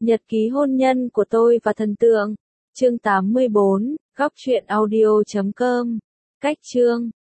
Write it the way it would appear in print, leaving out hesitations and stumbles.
Nhật ký hôn nhân của tôi và thần tượng. Chương 84, góc truyện audio.com. Cách chương